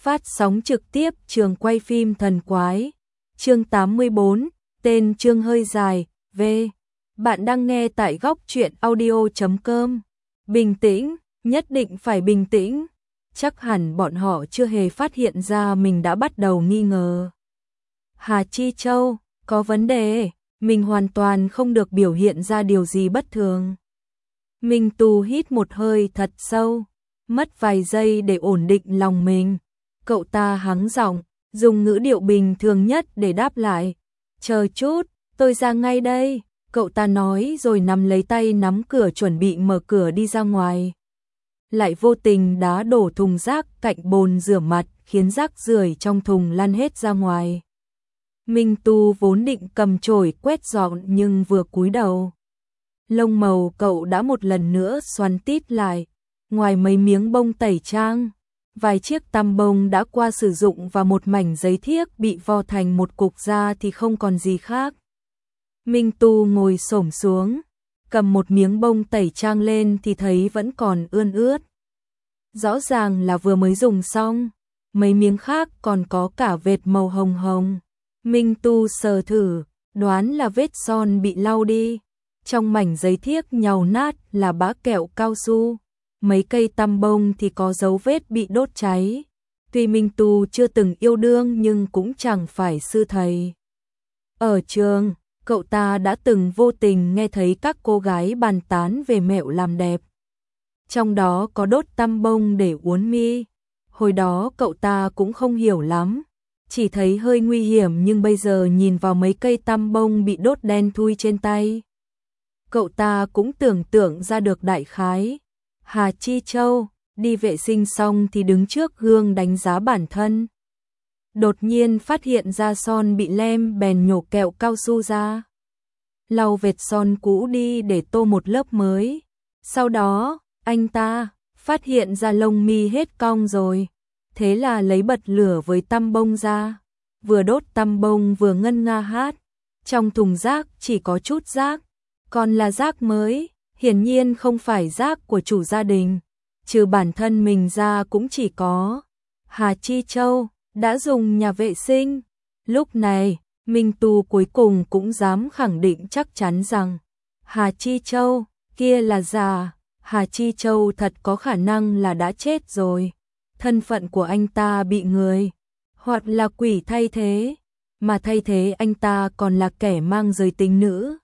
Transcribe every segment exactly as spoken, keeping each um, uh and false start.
Phát sóng trực tiếp trường quay phim thần quái. Chương tám mươi bốn, tên chương hơi dài, V. Bạn đang nghe tại góc truyện audio chấm com. Bình tĩnh, nhất định phải bình tĩnh. Chắc hẳn bọn họ chưa hề phát hiện ra mình đã bắt đầu nghi ngờ. Hà Chi Châu, có vấn đề, mình hoàn toàn không được biểu hiện ra điều gì bất thường. Minh Tu hít một hơi thật sâu, mất vài giây để ổn định lòng mình. Cậu ta hắng giọng, dùng ngữ điệu bình thường nhất để đáp lại. Chờ chút, tôi ra ngay đây, cậu ta nói rồi nắm lấy tay nắm cửa chuẩn bị mở cửa đi ra ngoài. Lại vô tình đá đổ thùng rác cạnh bồn rửa mặt khiến rác rưởi trong thùng lăn hết ra ngoài. Minh Tu vốn định cầm chổi quét dọn nhưng vừa cúi đầu. Lông màu cậu đã một lần nữa xoắn tít lại, ngoài mấy miếng bông tẩy trang. Vài chiếc tăm bông đã qua sử dụng và một mảnh giấy thiếc bị vo thành một cục ra thì không còn gì khác. Minh Tu ngồi xổm xuống, cầm một miếng bông tẩy trang lên thì thấy vẫn còn ươn ướt. Rõ ràng là vừa mới dùng xong, mấy miếng khác còn có cả vệt màu hồng hồng. Minh Tu sờ thử, đoán là vết son bị lau đi. Trong mảnh giấy thiếc nhàu nát là bã kẹo cao su. Mấy cây tăm bông thì có dấu vết bị đốt cháy. Tuy Minh Tu chưa từng yêu đương nhưng cũng chẳng phải sư thầy. Ở trường, cậu ta đã từng vô tình nghe thấy các cô gái bàn tán về mẹo làm đẹp. Trong đó có đốt tăm bông để uốn mi. Hồi đó cậu ta cũng không hiểu lắm, chỉ thấy hơi nguy hiểm nhưng bây giờ nhìn vào mấy cây tăm bông bị đốt đen thui trên tay. Cậu ta cũng tưởng tượng ra được đại khái. Hà Chi Châu đi vệ sinh xong thì đứng trước gương đánh giá bản thân. Đột nhiên phát hiện ra son bị lem bèn nhổ kẹo cao su ra. Lau vệt son cũ đi để tô một lớp mới. Sau đó, anh ta phát hiện ra lông mi hết cong rồi. Thế là lấy bật lửa với tăm bông ra. Vừa đốt tăm bông vừa ngân nga hát. Trong thùng rác chỉ có chút rác, còn là rác mới. Hiển nhiên không phải rác của chủ gia đình, trừ bản thân mình ra cũng chỉ có Hà Chi Châu đã dùng nhà vệ sinh. Lúc này, Minh Tu cuối cùng cũng dám khẳng định chắc chắn rằng Hà Chi Châu kia là giả. Hà Chi Châu thật có khả năng là đã chết rồi. Thân phận của anh ta bị người hoặc là quỷ thay thế, mà thay thế anh ta còn là kẻ mang giới tính nữ.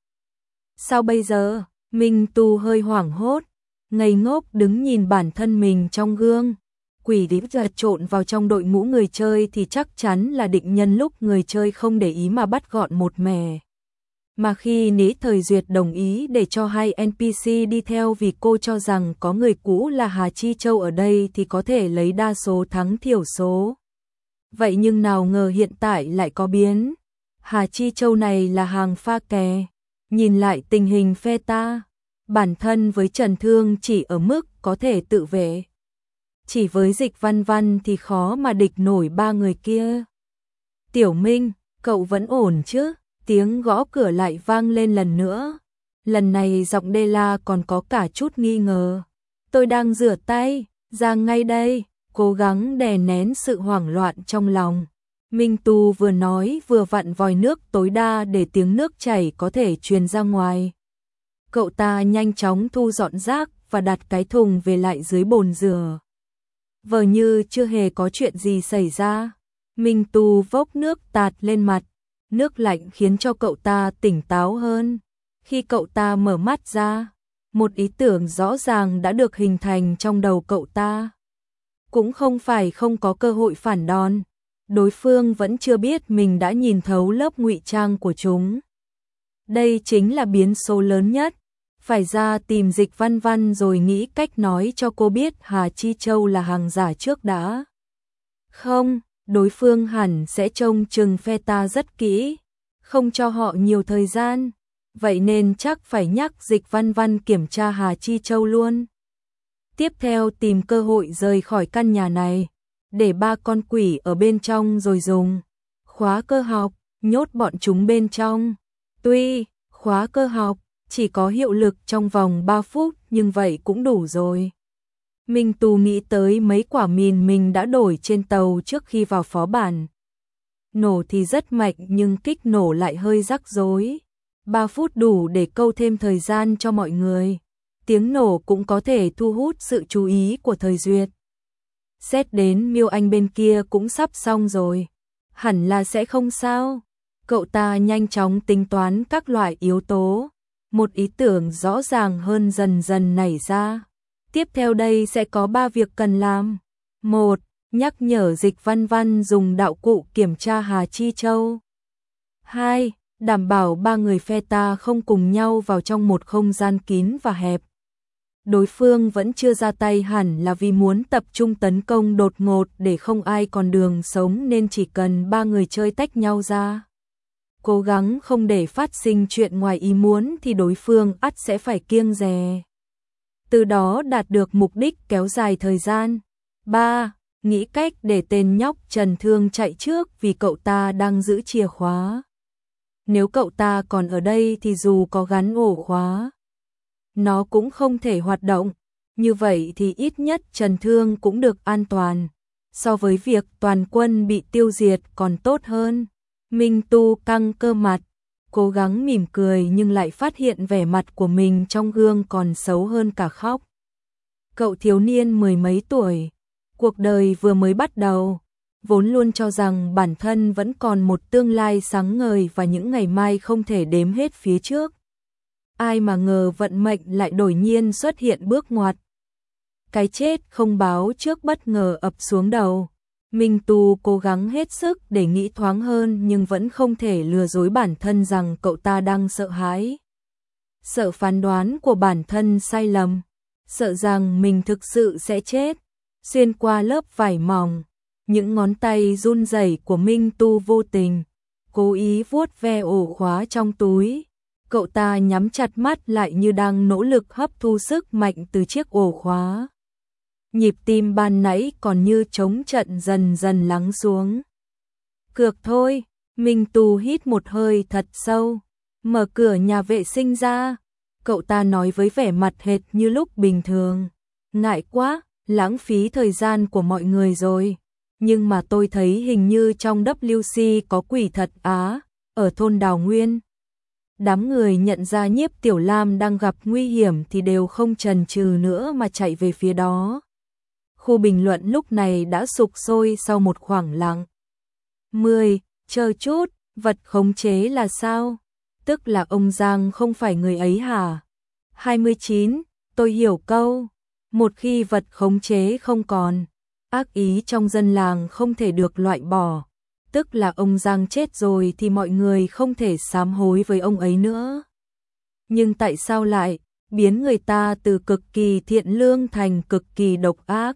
Sao bây giờ? Minh Tu hơi hoảng hốt, ngây ngốc đứng nhìn bản thân mình trong gương. Quỷ đi giật trộn vào trong đội ngũ người chơi thì chắc chắn là định nhân lúc người chơi không để ý mà bắt gọn một mẻ. Mà khi Ní Thời Duyệt đồng ý để cho hai en pê xê đi theo vì cô cho rằng có người cũ là Hà Chi Châu ở đây thì có thể lấy đa số thắng thiểu số. Vậy nhưng nào ngờ hiện tại lại có biến. Hà Chi Châu này là hàng pha kè. Nhìn lại tình hình phe ta, bản thân với Trần Thương chỉ ở mức có thể tự vệ. Chỉ với Dịch Văn Văn thì khó mà địch nổi ba người kia. Tiểu Minh, cậu vẫn ổn chứ? Tiếng gõ cửa lại vang lên lần nữa. Lần này giọng Đê La còn có cả chút nghi ngờ. Tôi đang rửa tay, ra ngay đây, cố gắng đè nén sự hoảng loạn trong lòng. Minh Tu vừa nói vừa vặn vòi nước tối đa để tiếng nước chảy có thể truyền ra ngoài. Cậu ta nhanh chóng thu dọn rác và đặt cái thùng về lại dưới bồn rửa. Vờ như chưa hề có chuyện gì xảy ra. Minh Tu vốc nước tạt lên mặt. Nước lạnh khiến cho cậu ta tỉnh táo hơn. Khi cậu ta mở mắt ra, một ý tưởng rõ ràng đã được hình thành trong đầu cậu ta. Cũng không phải không có cơ hội phản đòn. Đối phương vẫn chưa biết mình đã nhìn thấu lớp ngụy trang của chúng. Đây chính là biến số lớn nhất. Phải ra tìm Dịch Văn Văn rồi nghĩ cách nói cho cô biết Hà Chi Châu là hàng giả trước đã. Không, đối phương hẳn sẽ trông chừng phe ta rất kỹ, không cho họ nhiều thời gian. Vậy nên chắc phải nhắc Dịch Văn Văn kiểm tra Hà Chi Châu luôn. Tiếp theo tìm cơ hội rời khỏi căn nhà này. Để ba con quỷ ở bên trong rồi dùng khóa cơ học, nhốt bọn chúng bên trong. Tuy khóa cơ học chỉ có hiệu lực trong vòng ba phút nhưng vậy cũng đủ rồi. Minh Tu nghĩ tới mấy quả mìn mình đã đổi trên tàu trước khi vào phó bản. Nổ thì rất mạnh nhưng kích nổ lại hơi rắc rối. ba phút đủ để câu thêm thời gian cho mọi người. Tiếng nổ cũng có thể thu hút sự chú ý của Thời Duyệt. Xét đến Miêu Anh bên kia cũng sắp xong rồi. Hẳn là sẽ không sao. Cậu ta nhanh chóng tính toán các loại yếu tố. Một ý tưởng rõ ràng hơn dần dần nảy ra. Tiếp theo đây sẽ có ba việc cần làm. một. Nhắc nhở Dịch Văn Văn dùng đạo cụ kiểm tra Hà Chi Châu. hai. Đảm bảo ba người phe ta không cùng nhau vào trong một không gian kín và hẹp. Đối phương vẫn chưa ra tay hẳn là vì muốn tập trung tấn công đột ngột để không ai còn đường sống nên chỉ cần ba người chơi tách nhau ra. Cố gắng không để phát sinh chuyện ngoài ý muốn thì đối phương ắt sẽ phải kiêng dè. Từ đó đạt được mục đích kéo dài thời gian. ba. Nghĩ cách để tên nhóc Trần Thương chạy trước vì cậu ta đang giữ chìa khóa. Nếu cậu ta còn ở đây thì dù có gắn ổ khóa, nó cũng không thể hoạt động. Như vậy thì ít nhất Trần Thương cũng được an toàn. So với việc toàn quân bị tiêu diệt còn tốt hơn. Minh Tu căng cơ mặt, cố gắng mỉm cười nhưng lại phát hiện vẻ mặt của mình trong gương còn xấu hơn cả khóc. Cậu thiếu niên mười mấy tuổi, cuộc đời vừa mới bắt đầu, vốn luôn cho rằng bản thân vẫn còn một tương lai sáng ngời và những ngày mai không thể đếm hết phía trước. Ai mà ngờ vận mệnh lại đột nhiên xuất hiện bước ngoặt. Cái chết không báo trước bất ngờ ập xuống đầu. Minh Tu cố gắng hết sức để nghĩ thoáng hơn nhưng vẫn không thể lừa dối bản thân rằng cậu ta đang sợ hãi. Sợ phán đoán của bản thân sai lầm, sợ rằng mình thực sự sẽ chết. Xuyên qua lớp vải mỏng, những ngón tay run rẩy của Minh Tu vô tình cố ý vuốt ve ổ khóa trong túi. Cậu ta nhắm chặt mắt lại như đang nỗ lực hấp thu sức mạnh từ chiếc ổ khóa. Nhịp tim ban nãy còn như trống trận dần dần lắng xuống. Cược thôi, Minh Tu hít một hơi thật sâu, mở cửa nhà vệ sinh ra. Cậu ta nói với vẻ mặt hệt như lúc bình thường. Ngại quá, lãng phí thời gian của mọi người rồi. Nhưng mà tôi thấy hình như trong W C có quỷ thật á, ở thôn Đào Nguyên. Đám người nhận ra Nhiếp Tiểu Lam đang gặp nguy hiểm thì đều không chần chừ nữa mà chạy về phía đó. Khu bình luận lúc này đã sục sôi sau một khoảng lặng. mười. Chờ chút, vật khống chế là sao? Tức là ông Giang không phải người ấy hả? hai mươi chín. Tôi hiểu câu. Một khi vật khống chế không còn, ác ý trong dân làng không thể được loại bỏ. Tức là ông Giang chết rồi thì mọi người không thể sám hối với ông ấy nữa. Nhưng tại sao lại biến người ta từ cực kỳ thiện lương thành cực kỳ độc ác?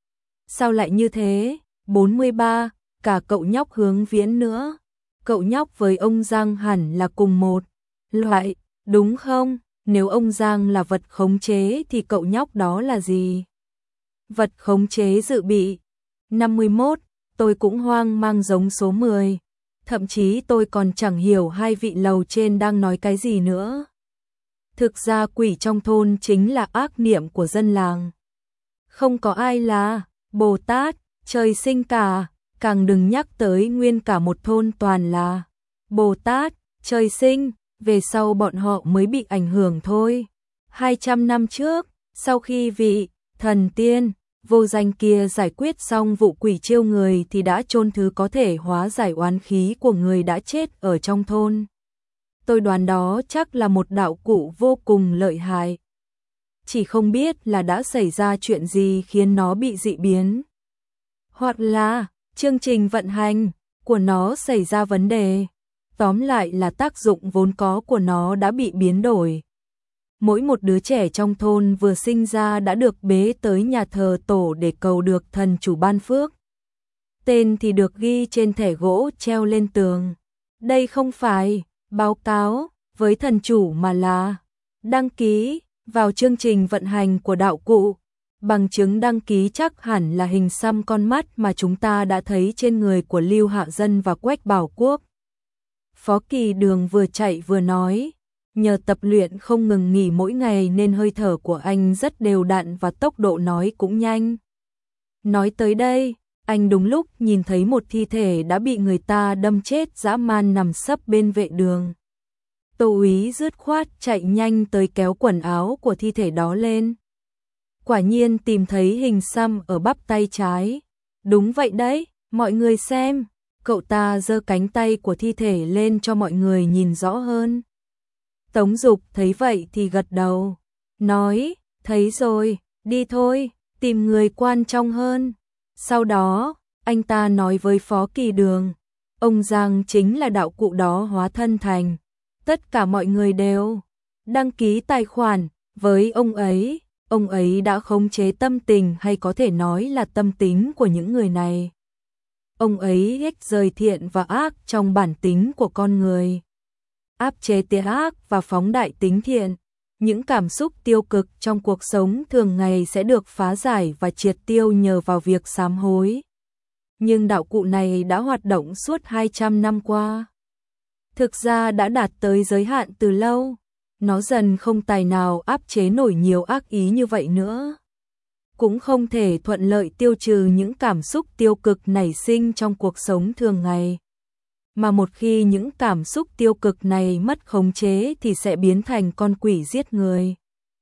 Sao lại như thế? bốn mươi ba. Cả cậu nhóc Hướng Viễn nữa. Cậu nhóc với ông Giang hẳn là cùng một loại, đúng không? Nếu ông Giang là vật khống chế thì cậu nhóc đó là gì? Vật khống chế dự bị. năm mươi mốt. Tôi cũng hoang mang giống số mười. Thậm chí tôi còn chẳng hiểu hai vị lầu trên đang nói cái gì nữa. Thực ra quỷ trong thôn chính là ác niệm của dân làng. Không có ai là Bồ Tát, trời sinh cả, càng đừng nhắc tới nguyên cả một thôn toàn là Bồ Tát, trời sinh, về sau bọn họ mới bị ảnh hưởng thôi. hai trăm năm trước, sau khi vị thần tiên vô danh kia giải quyết xong vụ quỷ chiêu người thì đã chôn thứ có thể hóa giải oán khí của người đã chết ở trong thôn. Tôi đoán đó chắc là một đạo cụ vô cùng lợi hại. Chỉ không biết là đã xảy ra chuyện gì khiến nó bị dị biến. Hoặc là chương trình vận hành của nó xảy ra vấn đề. Tóm lại là tác dụng vốn có của nó đã bị biến đổi. Mỗi một đứa trẻ trong thôn vừa sinh ra đã được bế tới nhà thờ tổ để cầu được thần chủ ban phước. Tên thì được ghi trên thẻ gỗ treo lên tường. Đây không phải báo cáo với thần chủ mà là đăng ký vào chương trình vận hành của đạo cụ. Bằng chứng đăng ký chắc hẳn là hình xăm con mắt mà chúng ta đã thấy trên người của Lưu Hạ Dân và Quách Bảo Quốc. Phó Kỳ Đường vừa chạy vừa nói, Nhờ tập luyện không ngừng nghỉ mỗi ngày nên hơi thở của anh rất đều đặn và tốc độ nói cũng nhanh. Nói tới đây, anh đúng lúc nhìn thấy một thi thể đã bị người ta đâm chết dã man nằm sấp bên vệ đường. Tô úy dứt khoát chạy nhanh tới kéo quần áo của thi thể đó lên. Quả nhiên tìm thấy hình xăm ở bắp tay trái. Đúng vậy đấy, mọi người xem. Cậu ta giơ cánh tay của thi thể lên cho mọi người nhìn rõ hơn. Tống Dục thấy vậy thì gật đầu, nói, thấy rồi, đi thôi, tìm người quan trọng hơn. Sau đó, anh ta nói với Phó Kỳ Đường, ông Giang chính là đạo cụ đó hóa thân thành. Tất cả mọi người đều đăng ký tài khoản với ông ấy, ông ấy đã khống chế tâm tình hay có thể nói là tâm tính của những người này. Ông ấy ghét rời thiện và ác trong bản tính của con người, áp chế tia ác và phóng đại tính thiện. Những cảm xúc tiêu cực trong cuộc sống thường ngày sẽ được phá giải và triệt tiêu nhờ vào việc sám hối. Nhưng đạo cụ này đã hoạt động suốt hai trăm năm qua. Thực ra đã đạt tới giới hạn từ lâu, nó dần không tài nào áp chế nổi nhiều ác ý như vậy nữa. Cũng không thể thuận lợi tiêu trừ những cảm xúc tiêu cực nảy sinh trong cuộc sống thường ngày. Mà một khi những cảm xúc tiêu cực này mất khống chế thì sẽ biến thành con quỷ giết người,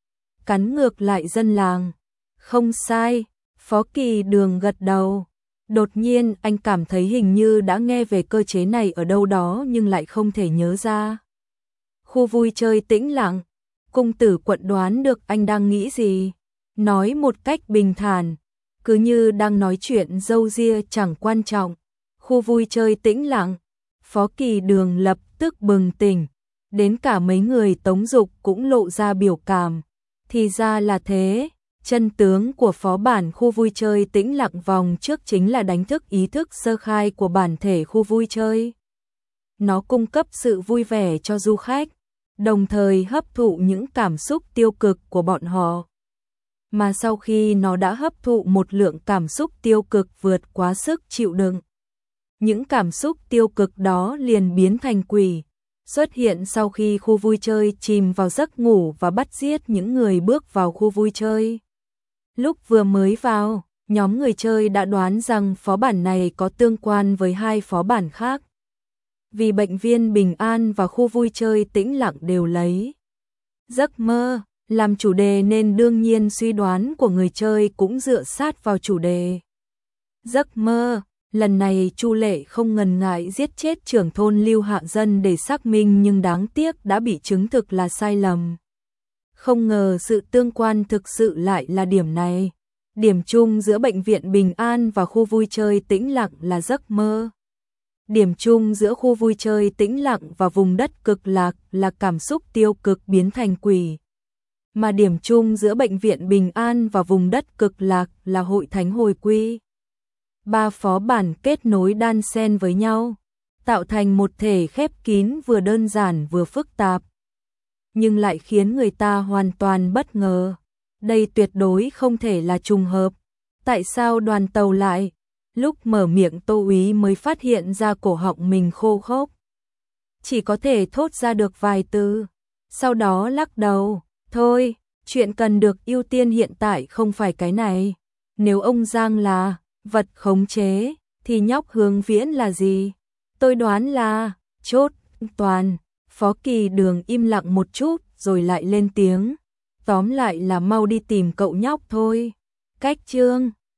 cắn ngược lại dân làng. Không sai, Phó Kỳ Đường gật đầu. Đột nhiên anh cảm thấy hình như đã nghe về cơ chế này ở đâu đó nhưng lại không thể nhớ ra. Khu vui chơi tĩnh lặng, cung tử Quận đoán được anh đang nghĩ gì. Nói một cách bình thản, cứ như đang nói chuyện râu ria chẳng quan trọng. Khu vui chơi tĩnh lặng, Phó Kỳ Đường lập tức bừng tỉnh, đến cả mấy người Tống Dục cũng lộ ra biểu cảm. Thì ra là thế, chân tướng của phó bản khu vui chơi tĩnh lặng vòng trước chính là đánh thức ý thức sơ khai của bản thể khu vui chơi. Nó cung cấp sự vui vẻ cho du khách, đồng thời hấp thụ những cảm xúc tiêu cực của bọn họ. Mà sau khi nó đã hấp thụ một lượng cảm xúc tiêu cực vượt quá sức chịu đựng, những cảm xúc tiêu cực đó liền biến thành quỷ, xuất hiện sau khi khu vui chơi chìm vào giấc ngủ và bắt giết những người bước vào khu vui chơi. Lúc vừa mới vào, nhóm người chơi đã đoán rằng phó bản này có tương quan với hai phó bản khác. Vì bệnh viên Bình An và khu vui chơi tĩnh lặng đều lấy giấc mơ làm chủ đề nên đương nhiên suy đoán của người chơi cũng dựa sát vào chủ đề giấc mơ. Lần này Chu Lệ không ngần ngại giết chết trưởng thôn Lưu Hạ Dân để xác minh nhưng đáng tiếc đã bị chứng thực là sai lầm. Không ngờ sự tương quan thực sự lại là điểm này. Điểm chung giữa bệnh viện Bình An và khu vui chơi tĩnh lặng là giấc mơ. Điểm chung giữa khu vui chơi tĩnh lặng và vùng đất cực lạc là cảm xúc tiêu cực biến thành quỷ. Mà điểm chung giữa bệnh viện Bình An và vùng đất cực lạc là hội thánh hồi quy. Ba phó bản kết nối đan xen với nhau, tạo thành một thể khép kín vừa đơn giản vừa phức tạp, nhưng lại khiến người ta hoàn toàn bất ngờ. Đây tuyệt đối không thể là trùng hợp. Tại sao đoàn tàu lại? Lúc mở miệng Tô úy mới phát hiện ra cổ họng mình khô khốc, chỉ có thể thốt ra được vài từ, sau đó lắc đầu. Thôi, chuyện cần được ưu tiên hiện tại không phải cái này. Nếu ông Giang là vật khống chế, thì nhóc Hướng Viễn là gì? Tôi đoán là chốt toàn. Phó Kỳ Đường im lặng một chút rồi lại lên tiếng. Tóm lại là mau đi tìm cậu nhóc thôi. Cách chương